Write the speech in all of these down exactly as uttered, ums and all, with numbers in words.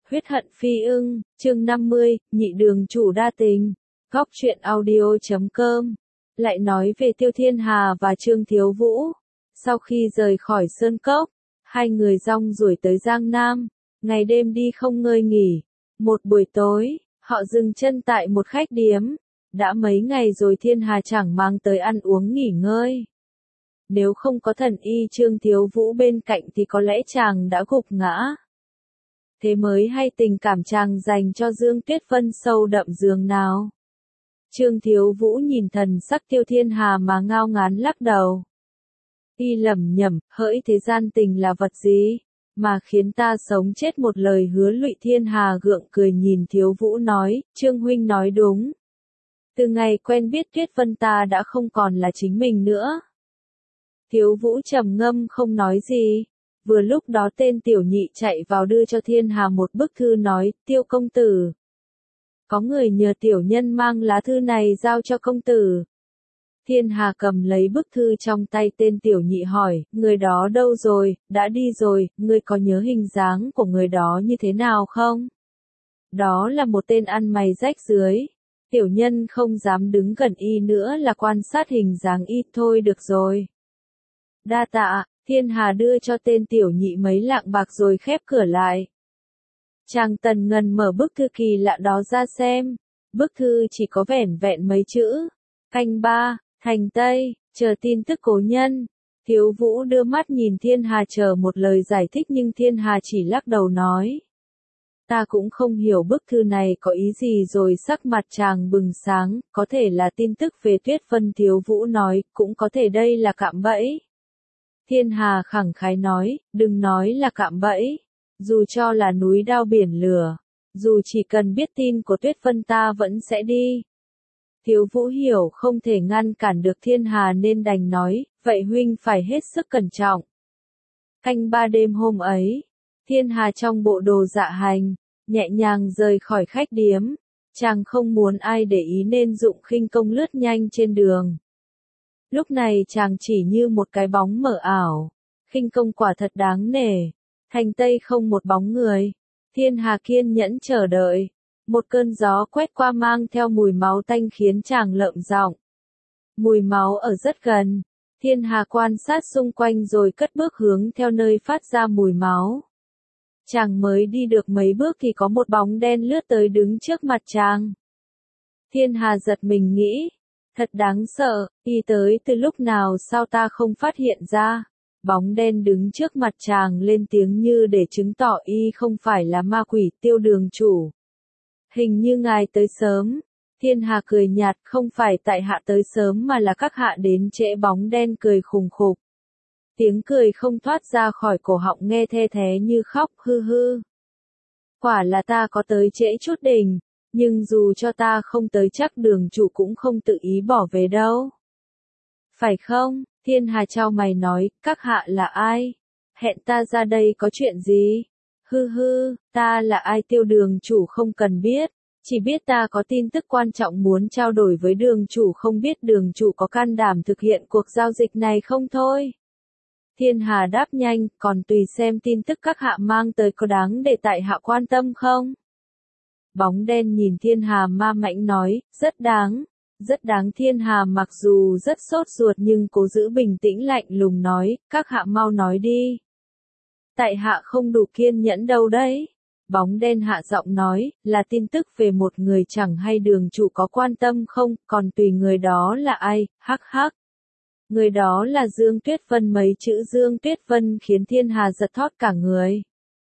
Huyết hận phi ưng, chương năm mươi, nhị đường chủ đa tình. Góc truyện audio chấm com. Lại nói về Tiêu Thiên Hà và Trương Thiếu Vũ. Sau khi rời khỏi Sơn Cốc, hai người rong ruổi tới Giang Nam, ngày đêm đi không ngơi nghỉ. Một buổi tối, họ dừng chân tại một khách điếm. Đã mấy ngày rồi Thiên Hà chẳng mang tới ăn uống nghỉ ngơi. Nếu không có thần y Trương Thiếu Vũ bên cạnh thì có lẽ chàng đã gục ngã. Thế mới hay tình cảm chàng dành cho Dương Tuyết Vân sâu đậm giường nào. Trương Thiếu Vũ nhìn thần sắc Tiêu Thiên Hà mà ngao ngán lắc đầu. Y lẩm nhẩm, hỡi thế gian tình là vật gì, mà khiến ta sống chết một lời hứa lụy. Thiên Hà gượng cười nhìn Thiếu Vũ nói, Trương huynh nói đúng. Từ ngày quen biết Tuyết Vân ta đã không còn là chính mình nữa. Thiếu Vũ trầm ngâm không nói gì. Vừa lúc đó tên tiểu nhị chạy vào đưa cho Thiên Hà một bức thư nói, Tiêu công tử. Có người nhờ tiểu nhân mang lá thư này giao cho công tử. Thiên Hà cầm lấy bức thư trong tay tên tiểu nhị hỏi, người đó đâu rồi, đã đi rồi, ngươi có nhớ hình dáng của người đó như thế nào không? Đó là một tên ăn mày rách rưới. Tiểu nhân không dám đứng gần y nữa là quan sát hình dáng y thôi được rồi. Đa tạ. Thiên Hà đưa cho tên tiểu nhị mấy lạng bạc rồi khép cửa lại. Chàng Tần Ngần mở bức thư kỳ lạ đó ra xem. Bức thư chỉ có vẻn vẹn mấy chữ. Canh ba, thành Tây, chờ tin tức cố nhân. Thiếu Vũ đưa mắt nhìn Thiên Hà chờ một lời giải thích nhưng Thiên Hà chỉ lắc đầu nói. Ta cũng không hiểu bức thư này có ý gì rồi sắc mặt chàng bừng sáng, có thể là tin tức về Tuyết Vân. Thiếu Vũ nói, cũng có thể đây là cạm bẫy. Thiên Hà khẳng khái nói, đừng nói là cạm bẫy. Dù cho là núi đao biển lửa, dù chỉ cần biết tin của Tuyết Vân ta vẫn sẽ đi. Thiếu Vũ hiểu không thể ngăn cản được Thiên Hà nên đành nói, vậy huynh phải hết sức cẩn trọng. Canh ba đêm hôm ấy, Thiên Hà trong bộ đồ dạ hành, nhẹ nhàng rời khỏi khách điếm. Chàng không muốn ai để ý nên dụng khinh công lướt nhanh trên đường. Lúc này chàng chỉ như một cái bóng mờ ảo. Khinh công quả thật đáng nể. Thành Tây không một bóng người. Thiên Hà kiên nhẫn chờ đợi. Một cơn gió quét qua mang theo mùi máu tanh khiến chàng lợm giọng. Mùi máu ở rất gần. Thiên Hà quan sát xung quanh rồi cất bước hướng theo nơi phát ra mùi máu. Chàng mới đi được mấy bước thì có một bóng đen lướt tới đứng trước mặt chàng. Thiên Hà giật mình nghĩ. Thật đáng sợ, y tới từ lúc nào sao ta không phát hiện ra. Bóng đen đứng trước mặt chàng lên tiếng như để chứng tỏ y không phải là ma quỷ. Tiêu đường chủ. Hình như ngài tới sớm. Thiên Hà cười nhạt, không phải tại hạ tới sớm mà là các hạ đến trễ. Bóng đen cười khùng khục. Tiếng cười không thoát ra khỏi cổ họng nghe the thé như khóc, hư hư. Quả là ta có tới trễ chút đỉnh. Nhưng dù cho ta không tới chắc đường chủ cũng không tự ý bỏ về đâu. Phải không? Thiên Hà chau mày nói, các hạ là ai? Hẹn ta ra đây có chuyện gì? Hư hư, ta là ai? Tiêu đường chủ không cần biết. Chỉ biết ta có tin tức quan trọng muốn trao đổi với đường chủ, không biết đường chủ có can đảm thực hiện cuộc giao dịch này không thôi. Thiên Hà đáp nhanh, còn tùy xem tin tức các hạ mang tới có đáng để tại hạ quan tâm không? Bóng đen nhìn Thiên Hà ma mãnh nói, rất đáng, rất đáng. Thiên Hà mặc dù rất sốt ruột nhưng cố giữ bình tĩnh lạnh lùng nói, các hạ mau nói đi. Tại hạ không đủ kiên nhẫn đâu đấy. Bóng đen hạ giọng nói, là tin tức về một người chẳng hay đường chủ có quan tâm không, còn tùy người đó là ai, hắc hắc. Người đó là Dương Tuyết Vân. Mấy chữ Dương Tuyết Vân khiến Thiên Hà giật thót cả người.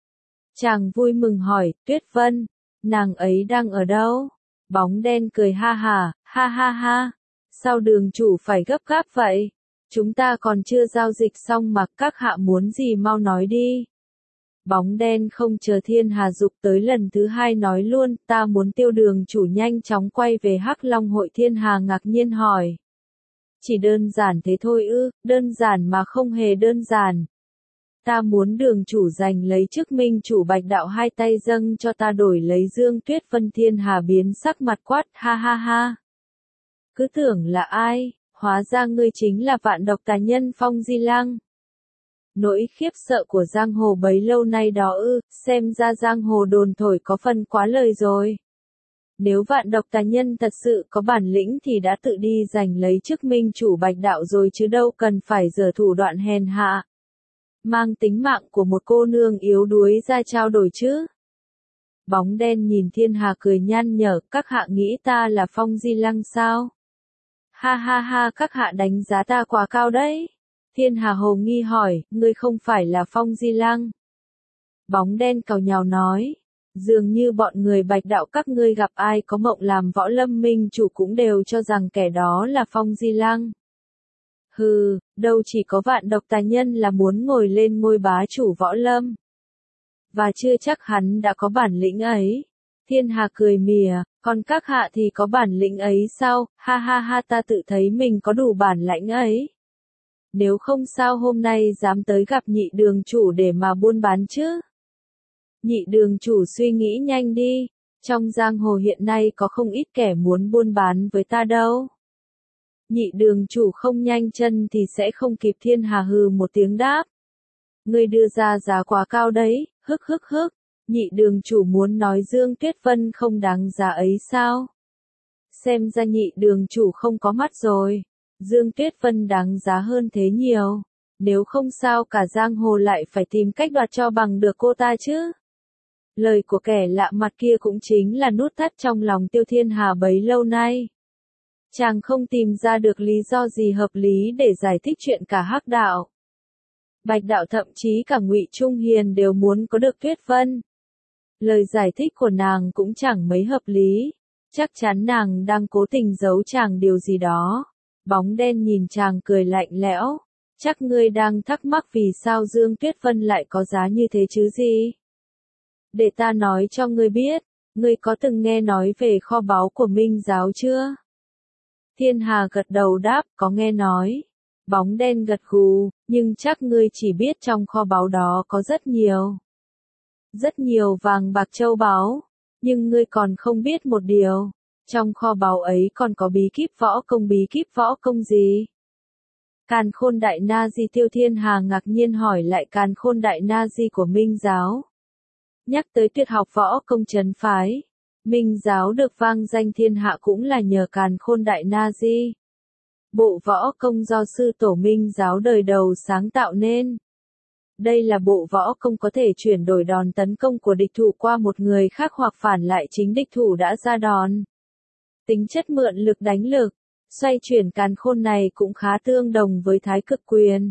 Chàng vui mừng hỏi, Tuyết Vân. Nàng ấy đang ở đâu? Bóng đen cười ha ha, ha ha ha. Sao đường chủ phải gấp gáp vậy? Chúng ta còn chưa giao dịch xong mà, các hạ muốn gì mau nói đi. Bóng đen không chờ Thiên Hà dục tới lần thứ hai nói luôn, ta muốn Tiêu đường chủ nhanh chóng quay về Hắc Long hội. Thiên Hà ngạc nhiên hỏi. Chỉ đơn giản thế thôi ư? Đơn giản mà không hề đơn giản. Ta muốn đường chủ giành lấy chức minh chủ Bạch đạo, hai tay dâng cho ta đổi lấy Dương Tuyết Vân. Thiên Hà biến sắc mặt quát, ha ha ha. Cứ tưởng là ai, hóa ra ngươi chính là vạn độc tà nhân Phong Di Lăng. Nỗi khiếp sợ của giang hồ bấy lâu nay đó ư, xem ra giang hồ đồn thổi có phần quá lời rồi. Nếu vạn độc tà nhân thật sự có bản lĩnh thì đã tự đi giành lấy chức minh chủ Bạch Đạo rồi chứ đâu cần phải giở thủ đoạn hèn hạ. Mang tính mạng của một cô nương yếu đuối ra trao đổi chứ. Bóng đen nhìn Thiên Hà cười nhăn nhở, các hạ nghĩ ta là Phong Di Lăng sao? Ha ha ha, các hạ đánh giá ta quá cao đấy. Thiên Hà hồ nghi hỏi, ngươi không phải là Phong Di Lăng. Bóng đen càu nhàu nói, dường như bọn người Bạch Đạo các ngươi gặp ai có mộng làm võ lâm minh chủ cũng đều cho rằng kẻ đó là Phong Di Lăng. Hừ, đâu chỉ có vạn độc tà nhân là muốn ngồi lên ngôi bá chủ võ lâm. Và chưa chắc hắn đã có bản lĩnh ấy. Thiên Hà cười mỉa, còn các hạ thì có bản lĩnh ấy sao? Ha ha ha, ta tự thấy mình có đủ bản lãnh ấy. Nếu không sao hôm nay dám tới gặp nhị đường chủ để mà buôn bán chứ? Nhị đường chủ suy nghĩ nhanh đi, trong giang hồ hiện nay có không ít kẻ muốn buôn bán với ta đâu. Nhị đường chủ không nhanh chân thì sẽ không kịp. Thiên Hà hừ một tiếng đáp. Ngươi đưa ra giá quá cao đấy, hức hức hức. Nhị đường chủ muốn nói Dương Tuyết Vân không đáng giá ấy sao? Xem ra nhị đường chủ không có mắt rồi. Dương Tuyết Vân đáng giá hơn thế nhiều. Nếu không sao cả giang hồ lại phải tìm cách đoạt cho bằng được cô ta chứ. Lời của kẻ lạ mặt kia cũng chính là nút thắt trong lòng Tiêu Thiên Hà bấy lâu nay. Chàng không tìm ra được lý do gì hợp lý để giải thích chuyện cả Hắc Đạo, Bạch Đạo thậm chí cả Ngụy Trung Hiền đều muốn có được Tuyết Vân. Lời giải thích của nàng cũng chẳng mấy hợp lý. Chắc chắn nàng đang cố tình giấu chàng điều gì đó. Bóng đen nhìn chàng cười lạnh lẽo. Chắc ngươi đang thắc mắc vì sao Dương Tuyết Vân lại có giá như thế chứ gì? Để ta nói cho ngươi biết, ngươi có từng nghe nói về kho báu của Minh Giáo chưa? Thiên Hà gật đầu đáp, có nghe nói. Bóng đen gật gù, nhưng chắc ngươi chỉ biết trong kho báu đó có rất nhiều. Rất nhiều vàng bạc châu báu. Nhưng ngươi còn không biết một điều. Trong kho báu ấy còn có bí kíp võ công. Bí kíp võ công gì? Càn Khôn Đại Na Di. Tiêu Thiên Hà ngạc nhiên hỏi lại. Càn Khôn Đại Na Di của Minh Giáo. Nhắc tới tuyệt học võ công trấn phái. Minh Giáo được vang danh thiên hạ cũng là nhờ Càn Khôn Đại Na Di. Bộ võ công do sư tổ Minh Giáo đời đầu sáng tạo nên. Đây là bộ võ công có thể chuyển đổi đòn tấn công của địch thủ qua một người khác hoặc phản lại chính địch thủ đã ra đòn. Tính chất mượn lực đánh lực, xoay chuyển càn khôn này cũng khá tương đồng với Thái Cực Quyền.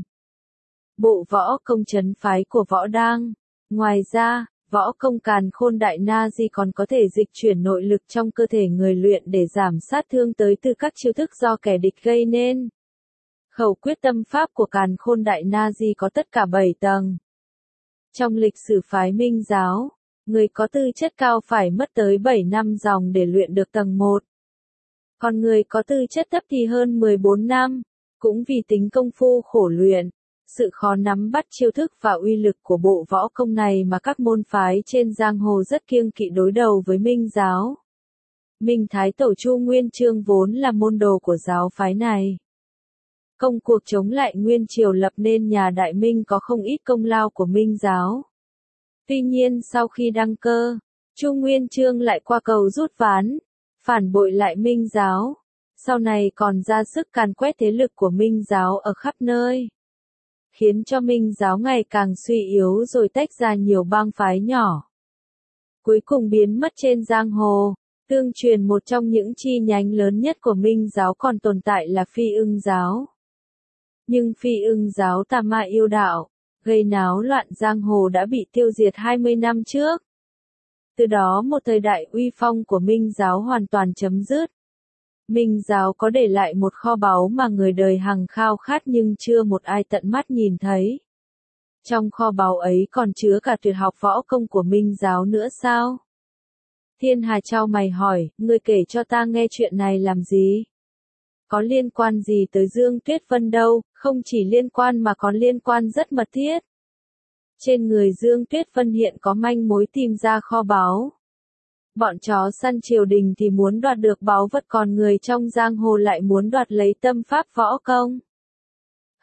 Bộ võ công trấn phái của Võ Đang. Ngoài ra, võ công Càn Khôn Đại Na Di còn có thể dịch chuyển nội lực trong cơ thể người luyện để giảm sát thương tới từ các chiêu thức do kẻ địch gây nên. Khẩu quyết tâm pháp của Càn Khôn Đại Na Di có tất cả bảy tầng. Trong lịch sử phái Minh Giáo, người có tư chất cao phải mất tới bảy năm dòng để luyện được tầng một. Còn người có tư chất thấp thì hơn mười bốn năm, cũng vì tính công phu khổ luyện, sự khó nắm bắt chiêu thức và uy lực của bộ võ công này mà các môn phái trên giang hồ rất kiêng kỵ đối đầu với Minh Giáo. Minh Thái Tổ Chu Nguyên Chương vốn là môn đồ của giáo phái này. Công cuộc chống lại Nguyên Triều lập nên nhà Đại Minh có không ít công lao của Minh Giáo. Tuy nhiên sau khi đăng cơ, Chu Nguyên Chương lại qua cầu rút ván, phản bội lại Minh Giáo, sau này còn ra sức càn quét thế lực của Minh Giáo ở khắp nơi, khiến cho Minh Giáo ngày càng suy yếu rồi tách ra nhiều bang phái nhỏ. Cuối cùng biến mất trên giang hồ, tương truyền một trong những chi nhánh lớn nhất của Minh Giáo còn tồn tại là Phi Ưng Giáo. Nhưng Phi Ưng Giáo tà ma yêu đạo, gây náo loạn giang hồ đã bị tiêu diệt hai mươi năm trước. Từ đó một thời đại uy phong của Minh Giáo hoàn toàn chấm dứt. Minh Giáo có để lại một kho báu mà người đời hằng khao khát nhưng chưa một ai tận mắt nhìn thấy. Trong kho báu ấy còn chứa cả tuyệt học võ công của Minh Giáo nữa sao? Thiên Hà chau mày hỏi, ngươi kể cho ta nghe chuyện này làm gì? Có liên quan gì tới Dương Tuyết Vân đâu, không chỉ liên quan mà còn liên quan rất mật thiết. Trên người Dương Tuyết Vân hiện có manh mối tìm ra kho báu. Bọn chó săn triều đình thì muốn đoạt được báu vật còn người trong giang hồ lại muốn đoạt lấy tâm pháp võ công.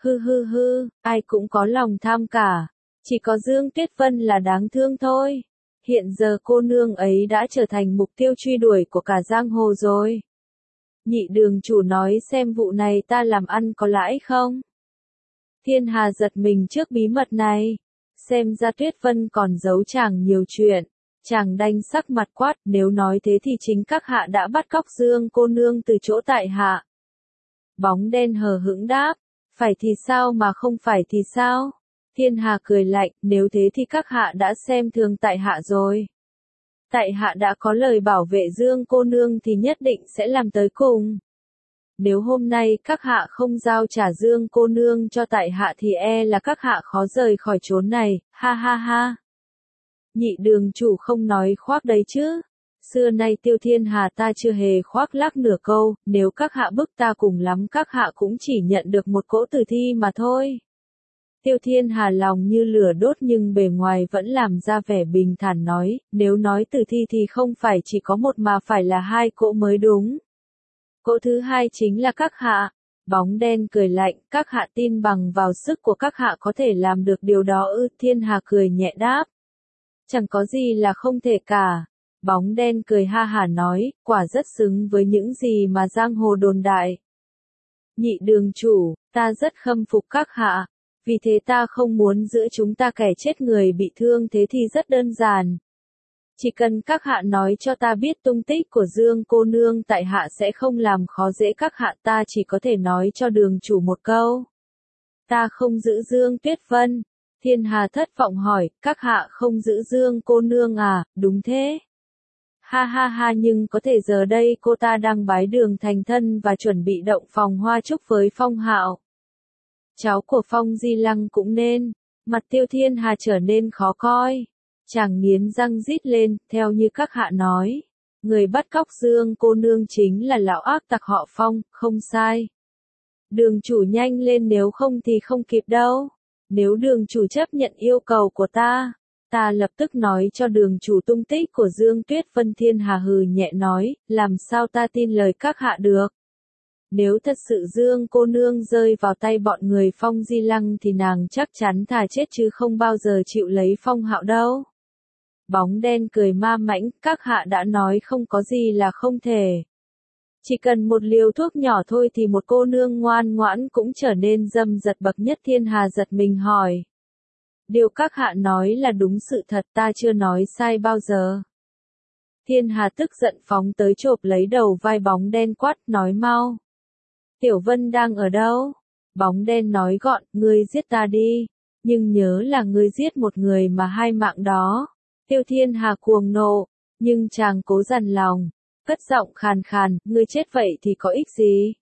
Hư hư hư, ai cũng có lòng tham cả. Chỉ có Dương Tuyết Vân là đáng thương thôi. Hiện giờ cô nương ấy đã trở thành mục tiêu truy đuổi của cả giang hồ rồi. Nhị đường chủ nói xem vụ này ta làm ăn có lãi không? Thiên Hà giật mình trước bí mật này. Xem ra Tuyết Vân còn giấu chàng nhiều chuyện. Chàng đanh sắc mặt quát, nếu nói thế thì chính các hạ đã bắt cóc Dương cô nương từ chỗ tại hạ. Bóng đen hờ hững đáp, phải thì sao mà không phải thì sao? Thiên Hà cười lạnh, nếu thế thì các hạ đã xem thường tại hạ rồi. Tại hạ đã có lời bảo vệ Dương cô nương thì nhất định sẽ làm tới cùng. Nếu hôm nay các hạ không giao trả Dương cô nương cho tại hạ thì e là các hạ khó rời khỏi chốn này, ha ha ha. Nhị đường chủ không nói khoác đấy chứ. Xưa nay Tiêu Thiên Hà ta chưa hề khoác lác nửa câu, nếu các hạ bức ta cùng lắm các hạ cũng chỉ nhận được một cỗ tử thi mà thôi. Tiêu Thiên Hà lòng như lửa đốt nhưng bề ngoài vẫn làm ra vẻ bình thản nói, nếu nói tử thi thì không phải chỉ có một mà phải là hai cỗ mới đúng. Cỗ thứ hai chính là các hạ. Bóng đen cười lạnh, các hạ tin bằng vào sức của các hạ có thể làm được điều đó ư? Thiên Hà cười nhẹ đáp. Chẳng có gì là không thể cả. Bóng đen cười ha hả nói, quả rất xứng với những gì mà giang hồ đồn đại. Nhị đường chủ, ta rất khâm phục các hạ. Vì thế ta không muốn giữa chúng ta kẻ chết người bị thương thế thì rất đơn giản. Chỉ cần các hạ nói cho ta biết tung tích của Dương cô nương tại hạ sẽ không làm khó dễ các hạ, ta chỉ có thể nói cho đường chủ một câu. Ta không giữ Dương Tuyết Vân. Thiên Hà thất vọng hỏi, các hạ không giữ Dương cô nương à? Đúng thế. Ha ha ha, nhưng có thể giờ đây cô ta đang bái đường thành thân và chuẩn bị động phòng hoa chúc với Phong Hạo. Cháu của Phong Di Lăng cũng nên. Mặt Tiêu Thiên Hà trở nên khó coi. Chàng nghiến răng rít lên, theo như các hạ nói. Người bắt cóc Dương cô nương chính là lão ác tặc họ Phong, không sai. Đường chủ nhanh lên nếu không thì không kịp đâu. Nếu đường chủ chấp nhận yêu cầu của ta, ta lập tức nói cho đường chủ tung tích của Dương Tuyết Vân. Thiên Hà hừ nhẹ nói, làm sao ta tin lời các hạ được. Nếu thật sự Dương cô nương rơi vào tay bọn người Phong Di Lăng thì nàng chắc chắn thà chết chứ không bao giờ chịu lấy Phong Hạo đâu. Bóng đen cười ma mãnh, các hạ đã nói không có gì là không thể. Chỉ cần một liều thuốc nhỏ thôi thì một cô nương ngoan ngoãn cũng trở nên dâm dật bậc nhất. Thiên Hà giật mình hỏi. Điều các hạ nói là đúng sự thật, ta chưa nói sai bao giờ. Thiên Hà tức giận phóng tới chộp lấy đầu vai bóng đen quát, nói mau. Tiểu Vân đang ở đâu? Bóng đen nói gọn, ngươi giết ta đi. Nhưng nhớ là ngươi giết một người mà hai mạng đó. Tiêu Thiên Hà cuồng nộ, nhưng chàng cố dằn lòng. Cất giọng khàn khàn, ngươi chết vậy thì có ích gì?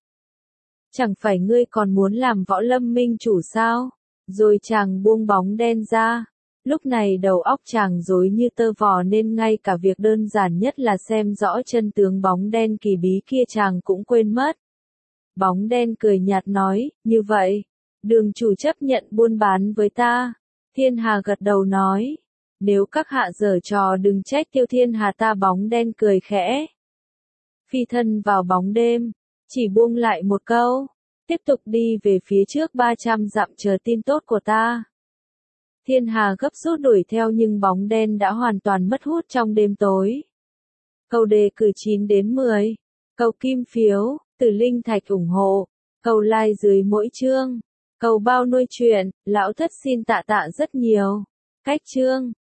Chẳng phải ngươi còn muốn làm võ lâm minh chủ sao? Rồi chàng buông bóng đen ra. Lúc này đầu óc chàng rối như tơ vò nên ngay cả việc đơn giản nhất là xem rõ chân tướng bóng đen kỳ bí kia chàng cũng quên mất. Bóng đen cười nhạt nói, như vậy, đường chủ chấp nhận buôn bán với ta. Thiên Hà gật đầu nói, nếu các hạ giở trò đừng trách Tiêu Thiên Hà ta. Bóng đen cười khẽ. Phi thân vào bóng đêm, chỉ buông lại một câu, tiếp tục đi về phía trước ba trăm dặm chờ tin tốt của ta. Thiên Hà gấp rút đuổi theo nhưng bóng đen đã hoàn toàn mất hút trong đêm tối. Câu đề cử chín đến mười, câu kim phiếu, từ linh thạch ủng hộ, câu like dưới mỗi chương, câu bao nuôi chuyện, lão thất xin tạ tạ rất nhiều. Cách chương